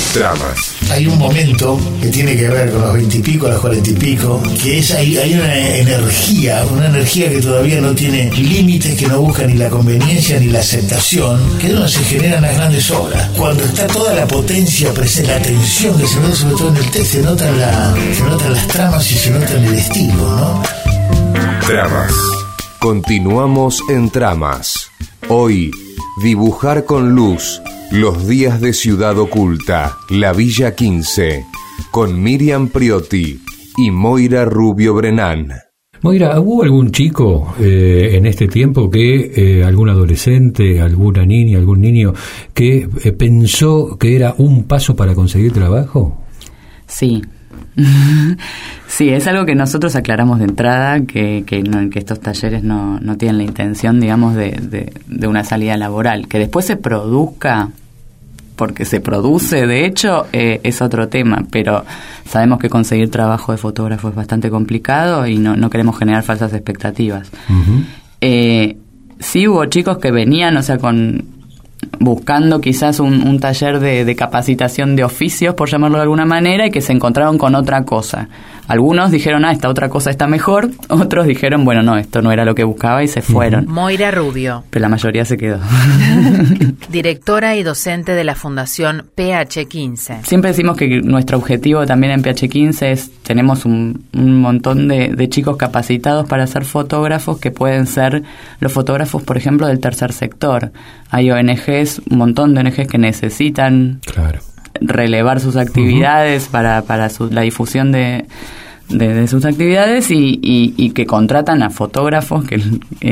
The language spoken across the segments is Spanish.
Tramas. Hay un momento que tiene que ver con los 20 y pico, los 40 y pico, que es hay una energía que todavía no tiene límites, que no busca ni la conveniencia ni la aceptación, que es donde se generan las grandes obras. Cuando está toda la potencia presente, la tensión que se nota sobre todo en el texto, se notan las tramas y se nota en el estilo, ¿no? Tramas. Continuamos en Tramas. Hoy, dibujar con luz. Los días de Ciudad Oculta, la Villa 15, con Miriam Priotti y Moira Rubio Brenán. Moira, ¿hubo algún chico en este tiempo algún adolescente, alguna niña, algún niño que pensó que era un paso para conseguir trabajo? Sí. Sí, es algo que nosotros aclaramos de entrada, que estos talleres no tienen la intención, digamos, de una salida laboral. Que después se produzca, porque se produce, de hecho, es otro tema, pero sabemos que conseguir trabajo de fotógrafo es bastante complicado y no queremos generar falsas expectativas. Uh-huh. Sí hubo chicos que venían, o sea, buscando quizás un taller de capacitación de oficios, por llamarlo de alguna manera, y que se encontraron con otra cosa. Algunos dijeron, esta otra cosa está mejor, otros dijeron, bueno, no, esto no era lo que buscaba y se fueron. Moira Rubio. Pero la mayoría se quedó. Directora y docente de la Fundación PH15. Siempre decimos que nuestro objetivo también en PH15 es, tenemos un montón de chicos capacitados para ser fotógrafos, que pueden ser los fotógrafos, por ejemplo, del tercer sector. Hay ONGs, un montón de ONGs que necesitan relevar sus actividades para la difusión de sus actividades y que contratan a fotógrafos que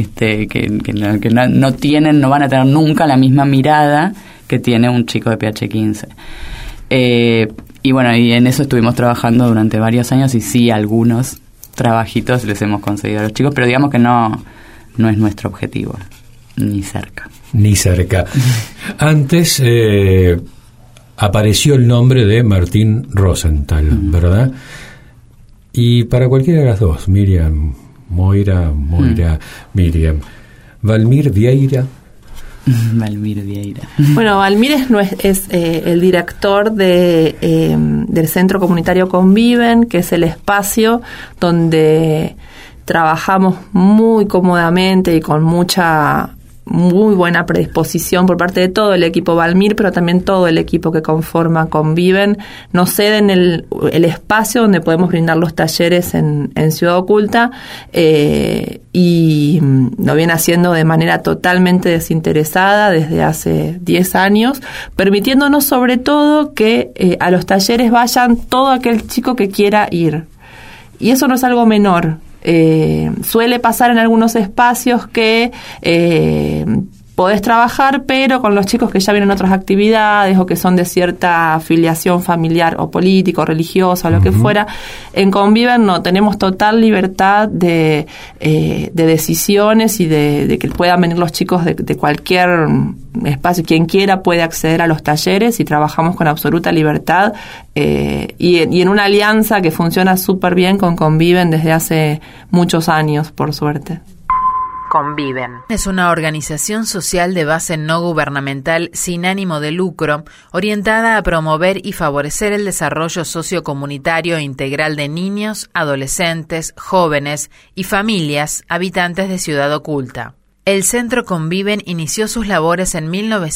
no van a tener nunca la misma mirada que tiene un chico de PH15. Y bueno, y en eso estuvimos trabajando durante varios años y sí, algunos trabajitos les hemos conseguido a los chicos, pero digamos que no es nuestro objetivo, ni cerca. Ni cerca. Antes apareció el nombre de Martín Rosenthal, ¿verdad? Y para cualquiera de las dos, Moira, Miriam, Valmir Vieira. Valmir Vieira. Bueno, Valmir es el director del Centro Comunitario Conviven, que es el espacio donde trabajamos muy cómodamente y con muy buena predisposición por parte de todo el equipo Valmir, pero también todo el equipo que conforma Conviven. Nos ceden el espacio donde podemos brindar los talleres en Ciudad Oculta, y lo viene haciendo de manera totalmente desinteresada desde hace 10 años, permitiéndonos sobre todo que a los talleres vayan todo aquel chico que quiera ir. Y eso no es algo menor. Suele pasar en algunos espacios que podés trabajar, pero con los chicos que ya vienen otras actividades o que son de cierta afiliación familiar o política o religiosa o lo que fuera, en Conviven no, tenemos total libertad de decisiones y de que puedan venir los chicos de cualquier espacio. Quien quiera puede acceder a los talleres y trabajamos con absoluta libertad y en una alianza que funciona súper bien con Conviven desde hace muchos años, por suerte. Conviven. Es una organización social de base no gubernamental sin ánimo de lucro, orientada a promover y favorecer el desarrollo sociocomunitario e integral de niños, adolescentes, jóvenes y familias habitantes de Ciudad Oculta. El Centro Conviven inició sus labores en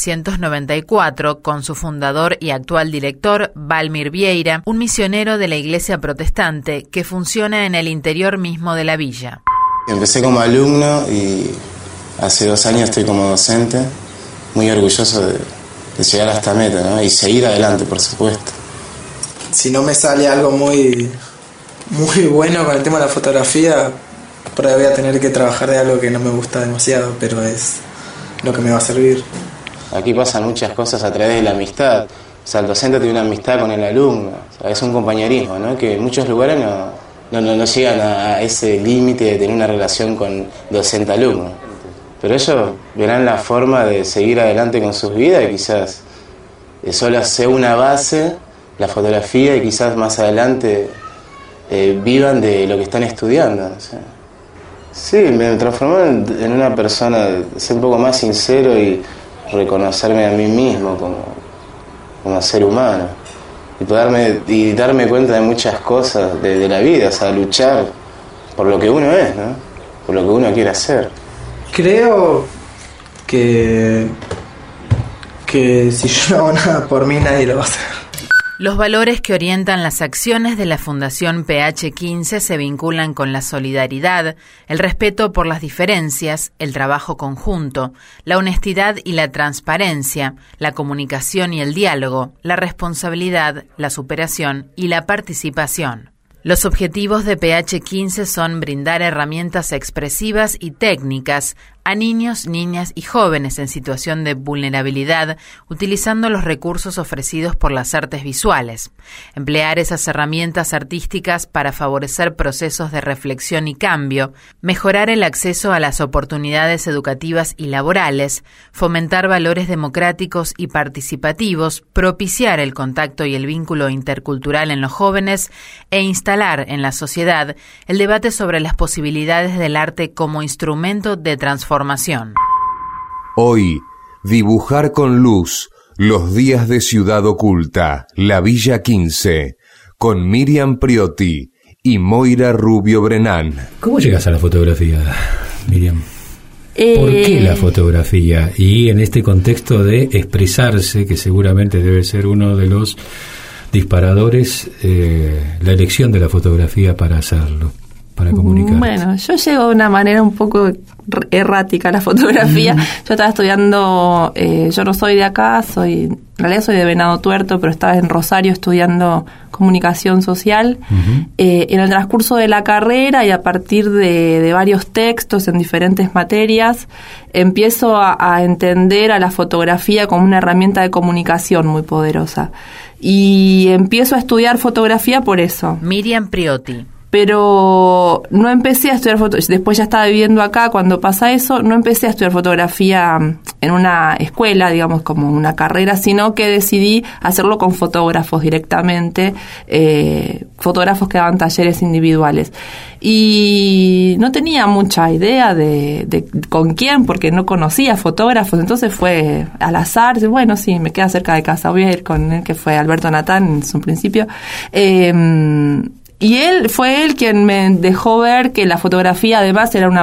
1994 con su fundador y actual director, Valmir Vieira, un misionero de la Iglesia Protestante que funciona en el interior mismo de la villa. Empecé como alumno y hace 2 años estoy como docente, muy orgulloso de llegar a esta meta, ¿no? Y seguir adelante, por supuesto. Si no me sale algo muy bueno con el tema de la fotografía, por ahí voy a tener que trabajar de algo que no me gusta demasiado, pero es lo que me va a servir. Aquí pasan muchas cosas a través de la amistad. O sea, el docente tiene una amistad con el alumno, o sea, es un compañerismo, ¿no? Que en muchos lugares no llegan a ese límite de tener una relación con docente-alumno. Pero ellos verán la forma de seguir adelante con sus vidas y quizás solo sea una base, la fotografía, y quizás más adelante vivan de lo que están estudiando. ¿No? Sí, me transformó en una persona, ser un poco más sincero y reconocerme a mí mismo como ser humano. y darme cuenta de muchas cosas de la vida, o sea, luchar por lo que uno es, ¿no? Por lo que uno quiere hacer. Creo que si yo no hago nada por mí, nadie lo va a hacer. Los valores que orientan las acciones de la Fundación PH15 se vinculan con la solidaridad, el respeto por las diferencias, el trabajo conjunto, la honestidad y la transparencia, la comunicación y el diálogo, la responsabilidad, la superación y la participación. Los objetivos de PH15 son brindar herramientas expresivas y técnicas a niños, niñas y jóvenes en situación de vulnerabilidad, utilizando los recursos ofrecidos por las artes visuales. Emplear esas herramientas artísticas para favorecer procesos de reflexión y cambio, mejorar el acceso a las oportunidades educativas y laborales, fomentar valores democráticos y participativos, propiciar el contacto y el vínculo intercultural en los jóvenes e instalar en la sociedad el debate sobre las posibilidades del arte como instrumento de transformación. Hoy, dibujar con luz, los días de Ciudad Oculta, la Villa 15, con Miriam Priotti y Moira Rubio Brenán. ¿Cómo llegas a la fotografía, Miriam? ¿Por qué la fotografía? Y en este contexto de expresarse, que seguramente debe ser uno de los disparadores, la elección de la fotografía para hacerlo, para comunicar. Bueno, yo llego de una manera un poco errática a la fotografía. Yo estaba estudiando, yo no soy de acá, en realidad soy de Venado Tuerto, pero estaba en Rosario estudiando comunicación social. En el transcurso de la carrera y a partir de varios textos en diferentes materias, empiezo a entender a la fotografía como una herramienta de comunicación muy poderosa. Y empiezo a estudiar fotografía por eso. Miriam Priotti. Pero no empecé a estudiar fotografía, después ya estaba viviendo acá cuando pasa eso, no empecé a estudiar fotografía en una escuela, digamos, como una carrera, sino que decidí hacerlo con fotógrafos directamente, fotógrafos que daban talleres individuales. Y no tenía mucha idea de con quién, porque no conocía fotógrafos, entonces fue al azar, bueno, sí, me queda cerca de casa, voy a ir con él, que fue Alberto Natán en su principio. Y fue él quien me dejó ver que la fotografía además era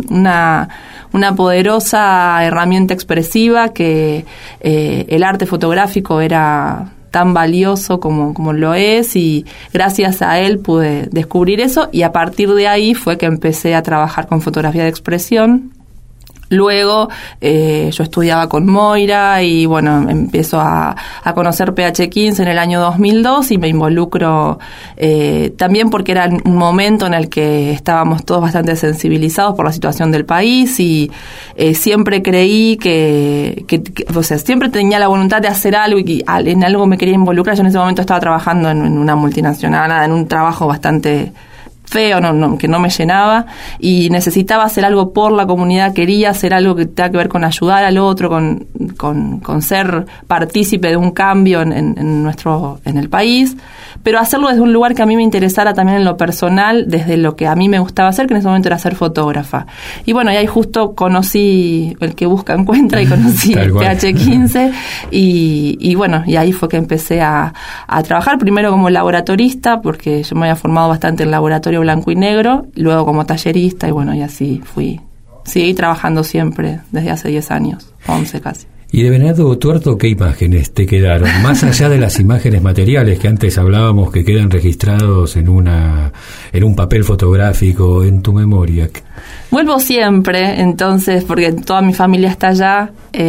una poderosa herramienta expresiva, que el arte fotográfico era tan valioso como lo es, y gracias a él pude descubrir eso, y a partir de ahí fue que empecé a trabajar con fotografía de expresión. Luego yo estudiaba con Moira y bueno, empiezo a conocer PH15 en el año 2002 y me involucro también porque era un momento en el que estábamos todos bastante sensibilizados por la situación del país y siempre creí que o sea, siempre tenía la voluntad de hacer algo y en algo me quería involucrar. Yo en ese momento estaba trabajando en una multinacional, en un trabajo bastante feo, que no me llenaba, y necesitaba hacer algo por la comunidad, quería hacer algo que tenga que ver con ayudar al otro, con ser partícipe de un cambio en el país, pero hacerlo desde un lugar que a mí me interesara también en lo personal, desde lo que a mí me gustaba hacer, que en ese momento era ser fotógrafa. Y bueno, y ahí justo conocí el que busca encuentra y conocí el PH15 y bueno, y ahí fue que empecé a trabajar primero como laboratorista, porque yo me había formado bastante en laboratorio blanco y negro, luego como tallerista y bueno, y así seguí trabajando siempre desde hace 10 años, 11 casi. ¿Y de Venado Tuerto qué imágenes te quedaron? Más allá de las imágenes materiales que antes hablábamos que quedan registrados en un papel fotográfico, en tu memoria. Vuelvo siempre, entonces, porque toda mi familia está allá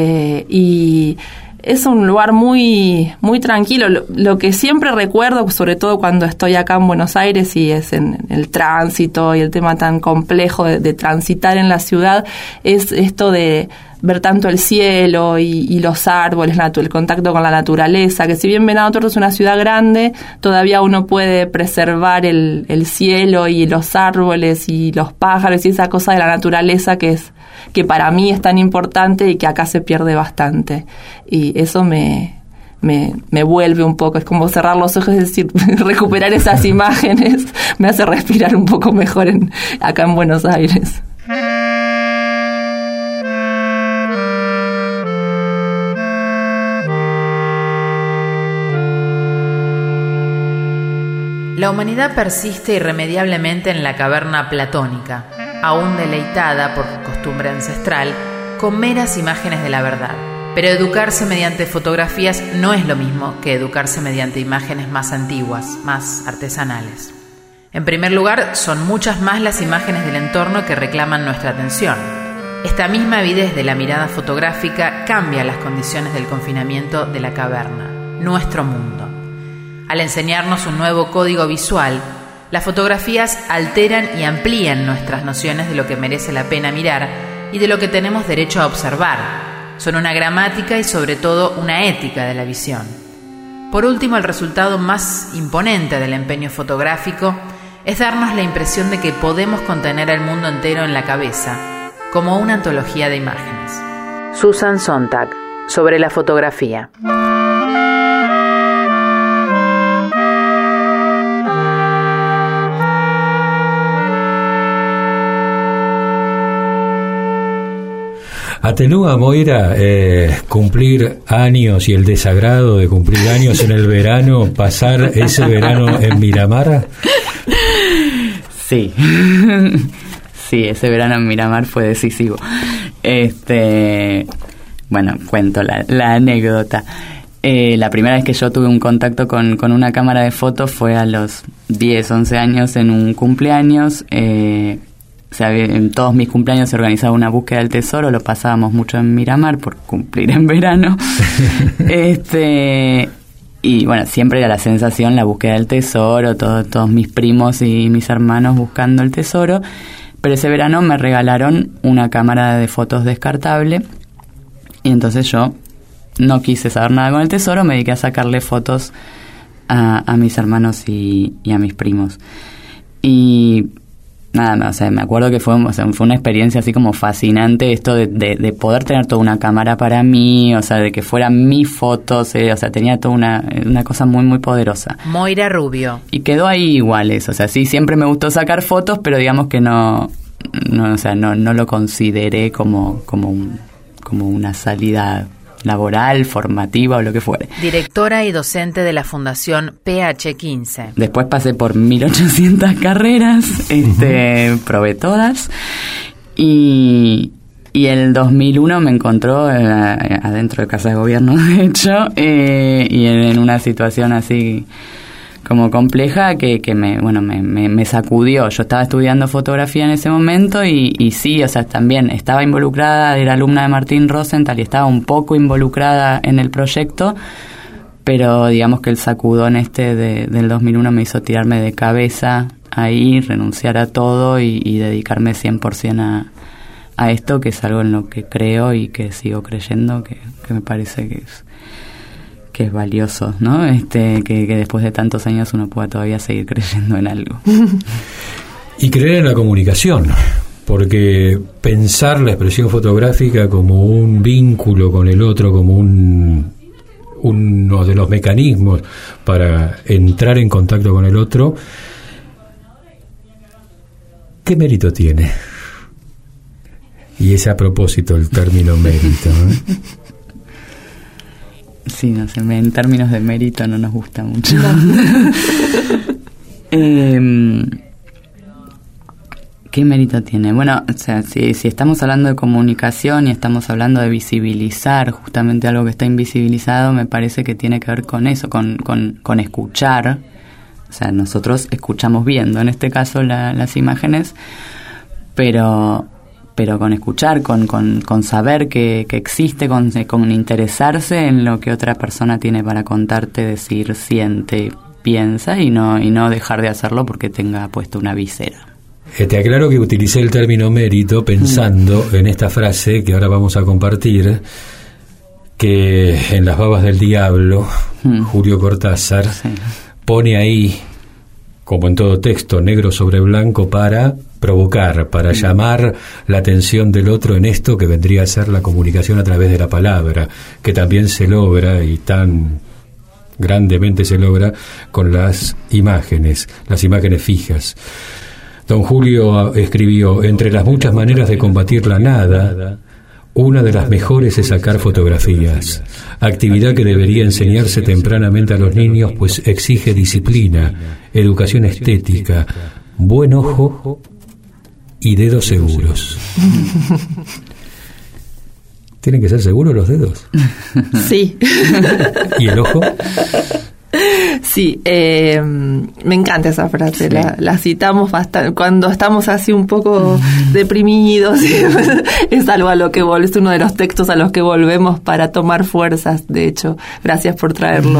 y es un lugar muy muy tranquilo. Lo que siempre recuerdo, sobre todo cuando estoy acá en Buenos Aires y es en el tránsito y el tema tan complejo de transitar en la ciudad, es esto de ver tanto el cielo y los árboles, el contacto con la naturaleza, que si bien Venado Tuerto es una ciudad grande, todavía uno puede preservar el cielo y los árboles y los pájaros y esa cosa de la naturaleza que para mí es tan importante y que acá se pierde bastante. Y eso me vuelve un poco, es como cerrar los ojos, es decir, recuperar esas imágenes me hace respirar un poco mejor acá en Buenos Aires. La humanidad persiste irremediablemente en la caverna platónica, aún deleitada por costumbre ancestral, con meras imágenes de la verdad. Pero educarse mediante fotografías no es lo mismo que educarse mediante imágenes más antiguas, más artesanales. En primer lugar, son muchas más las imágenes del entorno que reclaman nuestra atención. Esta misma avidez de la mirada fotográfica cambia las condiciones del confinamiento de la caverna, nuestro mundo. Al enseñarnos un nuevo código visual, las fotografías alteran y amplían nuestras nociones de lo que merece la pena mirar y de lo que tenemos derecho a observar. Son una gramática y sobre todo una ética de la visión. Por último, el resultado más imponente del empeño fotográfico es darnos la impresión de que podemos contener el mundo entero en la cabeza, como una antología de imágenes. Susan Sontag, sobre la fotografía. ¿Atenúa, Moira, cumplir años y el desagrado de cumplir años en el verano, pasar ese verano en Miramar? Sí, sí, ese verano en Miramar fue decisivo. Bueno, cuento la anécdota. La primera vez que yo tuve un contacto con una cámara de fotos fue a los 10, 11 años en un cumpleaños. O sea, en todos mis cumpleaños se organizaba una búsqueda del tesoro, lo pasábamos mucho en Miramar por cumplir en verano. Y bueno, siempre era la sensación, la búsqueda del tesoro, todos mis primos y mis hermanos buscando el tesoro. Pero ese verano me regalaron una cámara de fotos descartable y entonces yo no quise saber nada con el tesoro, me dediqué a sacarle fotos a mis hermanos y a mis primos. Y nada, o sea, me acuerdo que fue una experiencia así como fascinante esto de poder tener toda una cámara para mí, o sea, de que fueran mis fotos, o sea, tenía toda una cosa muy, muy poderosa. Moira Rubio. Y quedó ahí igual eso, o sea, sí, siempre me gustó sacar fotos, pero digamos que no lo consideré como una salida laboral, formativa o lo que fuere. Directora y docente de la Fundación PH15. Después pasé por 1800 carreras, probé todas y el 2001 me encontró adentro de Casa de Gobierno, de hecho, y en una situación así como compleja que me sacudió. Yo estaba estudiando fotografía en ese momento y sí, o sea, también estaba involucrada, era alumna de Martín Rosenthal y estaba un poco involucrada en el proyecto, pero digamos que el sacudón del 2001 me hizo tirarme de cabeza ahí, renunciar a todo y dedicarme 100% a esto, que es algo en lo que creo y que sigo creyendo, que me parece que es valioso, ¿no? Que después de tantos años uno pueda todavía seguir creyendo en algo. Y creer en la comunicación, porque pensar la expresión fotográfica como un vínculo con el otro, como uno de los mecanismos para entrar en contacto con el otro, ¿qué mérito tiene? Y es a propósito el término mérito, ¿no? Sí, no sé, en términos de mérito no nos gusta mucho. ¿Qué mérito tiene? Bueno, o sea, si estamos hablando de comunicación y estamos hablando de visibilizar justamente algo que está invisibilizado, me parece que tiene que ver con eso, con escuchar. O sea, nosotros escuchamos viendo, en este caso las imágenes, pero con escuchar, con saber que existe, con interesarse en lo que otra persona tiene para contarte, decir, siente, piensa y no dejar de hacerlo porque tenga puesto una visera. Te aclaro que utilicé el término mérito pensando en esta frase que ahora vamos a compartir, que en Las babas del diablo, Julio Cortázar pone ahí, como en todo texto, negro sobre blanco para provocar, para llamar la atención del otro en esto que vendría a ser la comunicación a través de la palabra, que también se logra y tan grandemente se logra con las imágenes fijas. Don Julio escribió: entre las muchas maneras de combatir la nada, Una de las mejores es sacar fotografías, actividad que debería enseñarse tempranamente a los niños, pues exige disciplina, educación estética, buen ojo y dedos seguros. ¿Tienen que ser seguros los dedos? Sí. ¿Y el ojo? Sí, me encanta esa frase, sí. La citamos bastante cuando estamos así un poco deprimidos. Es algo a lo que es uno de los textos a los que volvemos para tomar fuerzas. De hecho, gracias por traerlo.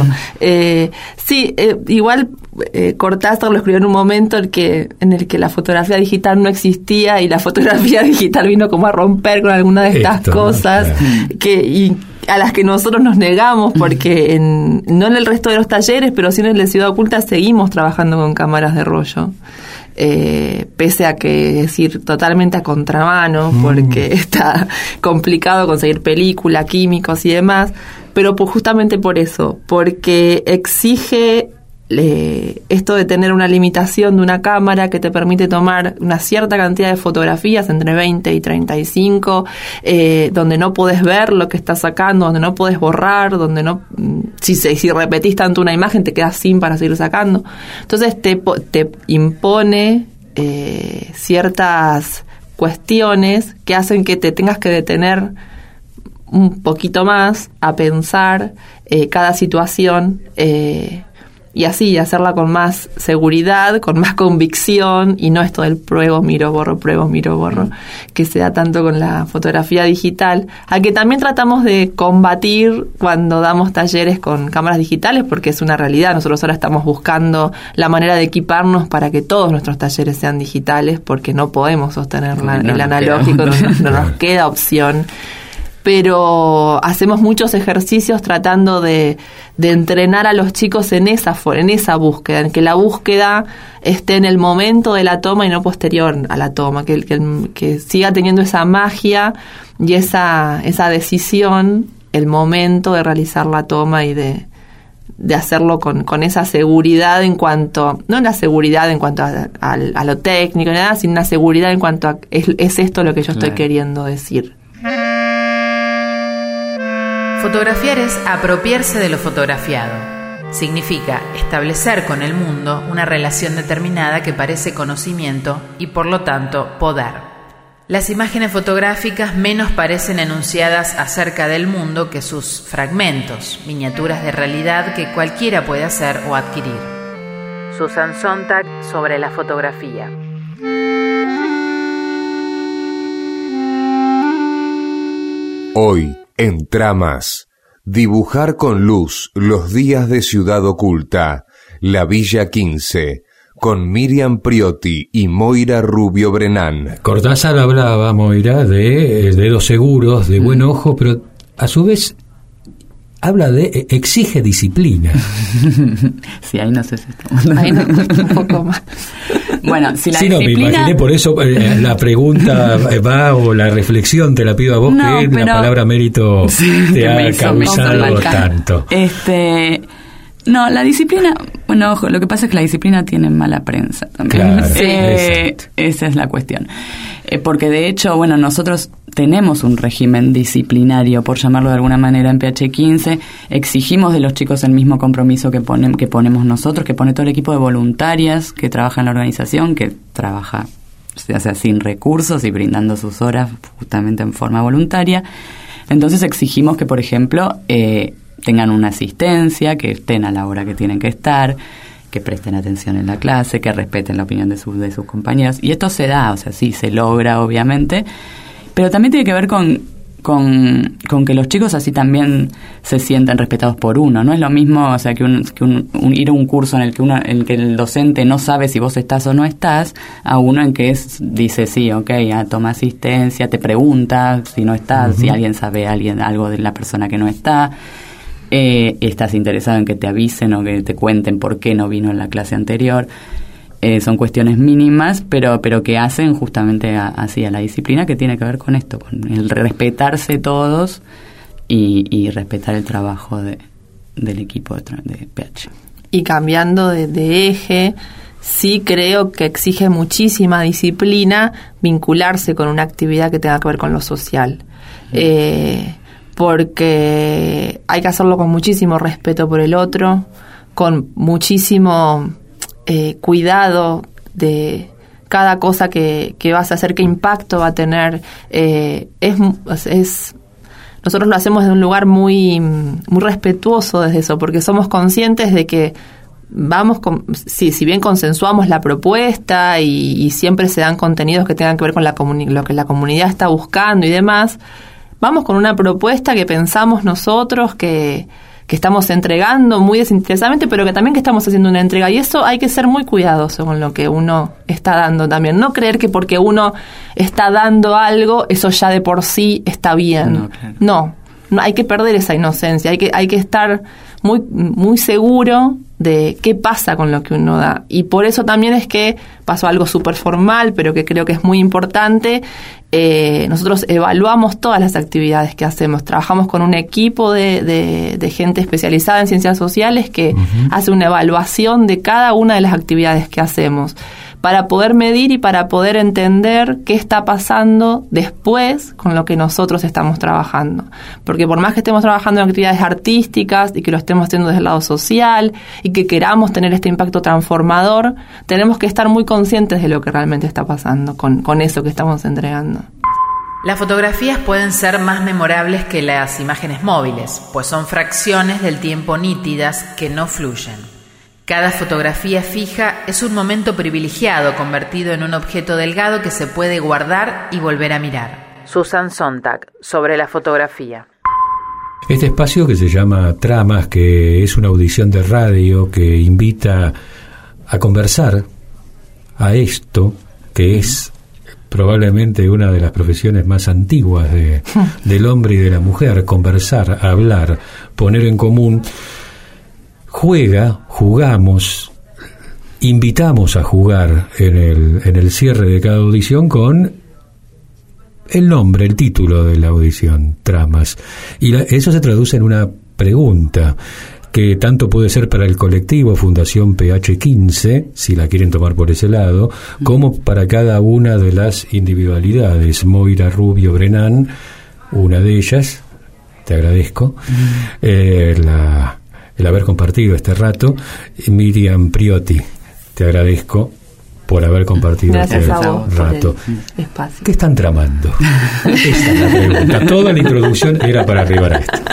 Igual Cortázar lo escribió en un momento en el que la fotografía digital no existía y la fotografía digital vino como a romper con alguna de estas cosas, ¿no? A las que nosotros nos negamos, porque no en el resto de los talleres, pero sí en el de Ciudad Oculta seguimos trabajando con cámaras de rollo. Pese a que es ir totalmente a contramano, porque está complicado conseguir película, químicos y demás, pero justamente por eso, porque exige esto de tener una limitación de una cámara que te permite tomar una cierta cantidad de fotografías, entre 20 y 35, donde no podés ver lo que estás sacando, donde no podés borrar, donde no, si repetís tanto una imagen te quedas sin para seguir sacando. Entonces te impone ciertas cuestiones que hacen que te tengas que detener un poquito más a pensar cada situación, y así hacerla con más seguridad, con más convicción, y no esto del pruebo, miro, borro, que se da tanto con la fotografía digital, a que también tratamos de combatir cuando damos talleres con cámaras digitales, porque es una realidad. Nosotros ahora estamos buscando la manera de equiparnos para que todos nuestros talleres sean digitales, porque no podemos sostener el analógico, no nos queda opción. Pero hacemos muchos ejercicios tratando de entrenar a los chicos en esa búsqueda, en que la búsqueda esté en el momento de la toma y no posterior a la toma, que siga teniendo esa magia y esa decisión, el momento de realizar la toma y de hacerlo con esa seguridad en cuanto, no la seguridad en cuanto a lo técnico, nada, sino una seguridad en cuanto a es esto lo que yo estoy queriendo decir. Fotografiar es apropiarse de lo fotografiado. Significa establecer con el mundo una relación determinada que parece conocimiento y por lo tanto poder. Las imágenes fotográficas menos parecen enunciadas acerca del mundo que sus fragmentos, miniaturas de realidad que cualquiera puede hacer o adquirir. Susan Sontag sobre la fotografía. Hoy, en Tramas, dibujar con luz los días de Ciudad Oculta, la Villa 15, con Miriam Priotti y Moira Rubio Brenán. Cortázar hablaba, Moira, de dedos seguros, de buen ojo, pero a su vez habla de exige disciplina. Sí, ahí no sé si estamos. Ahí no, un poco más. Bueno, si la disciplina... Sí, no, me imaginé, por eso la pregunta va, o la reflexión te la pido a vos, no, que la palabra mérito te ha causado tanto. No, la disciplina, bueno, ojo, lo que pasa es que la disciplina tiene mala prensa también. Claro, esa es la cuestión. Porque de hecho, bueno, nosotros tenemos un régimen disciplinario, por llamarlo de alguna manera, en PH15. Exigimos de los chicos el mismo compromiso que ponemos nosotros, que pone todo el equipo de voluntarias que trabaja en la organización, que trabaja, o sea, sin recursos y brindando sus horas justamente en forma voluntaria. Entonces exigimos que, por ejemplo, tengan una asistencia, que estén a la hora que tienen que estar, que presten atención en la clase, que respeten la opinión de sus compañeros. Y esto se da, o sea, sí, se logra, obviamente, pero también tiene que ver con que los chicos así también se sienten respetados por uno. No es lo mismo, o sea, que ir a un curso en el que el docente no sabe si vos estás o no estás, a uno en que dice, sí, ok, toma asistencia, te pregunta si no estás, si alguien sabe algo de la persona que no está. Estás interesado en que te avisen o que te cuenten por qué no vino en la clase anterior. Son cuestiones mínimas, pero que hacen justamente así a la disciplina, que tiene que ver con esto, con el respetarse todos y respetar el trabajo del equipo de PH. Y cambiando de eje, sí creo que exige muchísima disciplina vincularse con una actividad que tenga que ver con lo social. porque hay que hacerlo con muchísimo respeto por el otro, con muchísimo cuidado de cada cosa que vas a hacer, qué impacto va a tener. Nosotros lo hacemos de un lugar muy, muy respetuoso desde eso, porque somos conscientes de que si bien consensuamos la propuesta y siempre se dan contenidos que tengan que ver con lo que la comunidad está buscando y demás, vamos con una propuesta que pensamos nosotros que estamos entregando muy desinteresadamente, pero que también que estamos haciendo una entrega, y eso hay que ser muy cuidadoso con lo que uno está dando también, no creer que porque uno está dando algo, eso ya de por sí está bien. No, hay que perder esa inocencia, hay que estar muy, muy seguro de qué pasa con lo que uno da. Y por eso también es que pasó algo súper formal, pero que creo que es muy importante. Nosotros evaluamos todas las actividades que hacemos. Trabajamos con un equipo de gente especializada en ciencias sociales que hace una evaluación de cada una de las actividades que hacemos, para poder medir y para poder entender qué está pasando después con lo que nosotros estamos trabajando. Porque por más que estemos trabajando en actividades artísticas y que lo estemos haciendo desde el lado social y que queramos tener este impacto transformador, tenemos que estar muy conscientes de lo que realmente está pasando con eso que estamos entregando. Las fotografías pueden ser más memorables que las imágenes móviles, pues son fracciones del tiempo nítidas que no fluyen. Cada fotografía fija es un momento privilegiado convertido en un objeto delgado que se puede guardar y volver a mirar. Susan Sontag, sobre la fotografía. Este espacio que se llama Tramas, que es una audición de radio que invita a conversar a esto, que es probablemente una de las profesiones más antiguas del hombre y de la mujer, conversar, hablar, poner en común. Jugamos, invitamos a jugar en el cierre de cada audición con el nombre, el título de la audición, Tramas. Y eso se traduce en una pregunta que tanto puede ser para el colectivo Fundación PH15, si la quieren tomar por ese lado, como para cada una de las individualidades. Moira Rubio Brenán, una de ellas, te agradezco, el haber compartido este rato. Miriam Priotti, te agradezco por haber compartido este rato. Espacio. ¿Qué están tramando? Esa es la pregunta. Toda la introducción era para arribar a esto.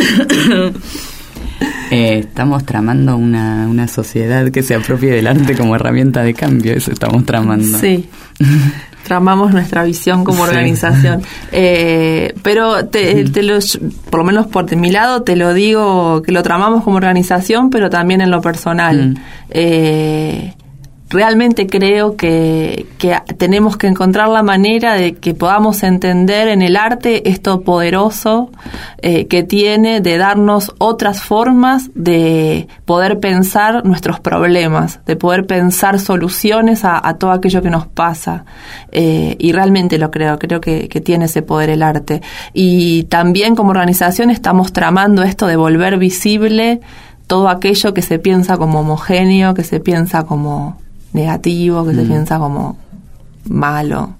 Estamos tramando una sociedad que se apropie del arte como herramienta de cambio. Eso estamos tramando. Sí. Tramamos nuestra visión como organización. Pero por lo menos por mi lado te lo digo, que lo tramamos como organización, pero también en lo personal. Realmente creo que tenemos que encontrar la manera de que podamos entender en el arte esto poderoso que tiene de darnos otras formas de poder pensar nuestros problemas, de poder pensar soluciones a todo aquello que nos pasa. Y realmente lo creo que tiene ese poder el arte. Y también como organización estamos tramando esto de volver visible todo aquello que se piensa como homogéneo, que se piensa como negativo, que se piensa como malo.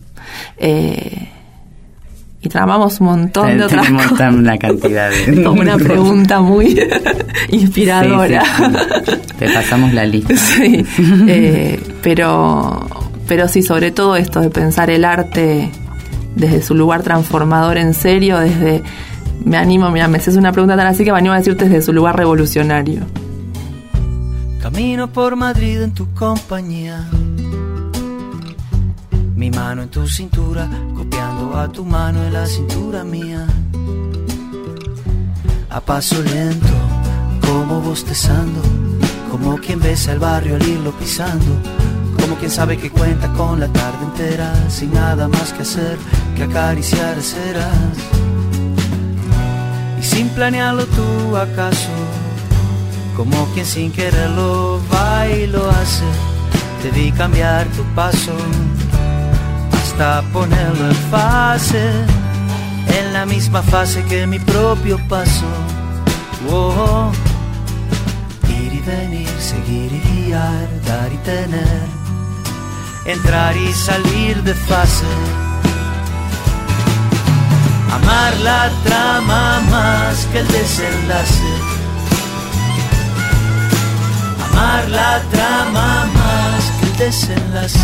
Y tramamos un montón de otras cosas. Una cantidad de... Como una pregunta muy inspiradora. Sí. Te pasamos la lista. Sí. Pero sí, sobre todo esto de pensar el arte desde su lugar transformador en serio, me haces una pregunta tan así que me animo a decirte desde su lugar revolucionario. Camino por Madrid en tu compañía, mi mano en tu cintura, copiando a tu mano en la cintura mía. A paso lento, como bostezando, como quien besa el barrio al irlo pisando, como quien sabe que cuenta con la tarde entera, sin nada más que hacer que acariciar ceras. Y sin planearlo tú acaso, como quien sin quererlo va y lo hace, te vi cambiar tu paso hasta ponerlo en fase, en la misma fase que mi propio paso. Oh, ir y venir, seguir y guiar, dar y tener, entrar y salir de fase. Amar la trama más que el desenlace. Amar la trama más que el desenlace.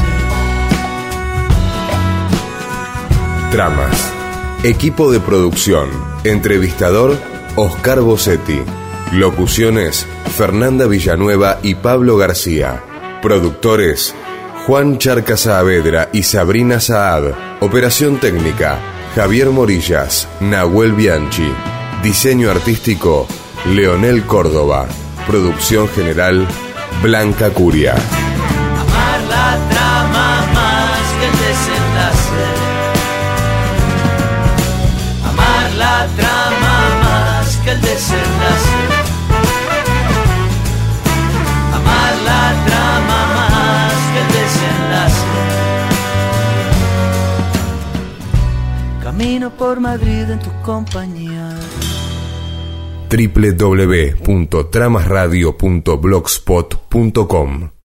Tramas. Equipo de producción. Entrevistador, Oscar Bossetti. Locuciones, Fernanda Villanueva y Pablo García. Productores, Juan Charca Saavedra y Sabrina Saad. Operación técnica, Javier Morillas, Nahuel Bianchi. Diseño artístico, Leonel Córdoba. Producción general, Blanca Curia. Amar la trama más que el desenlace. Amar la trama más que el desenlace. Amar la trama más que el desenlace. Camino por Madrid en tu compañía. www.tramasradio.blogspot.com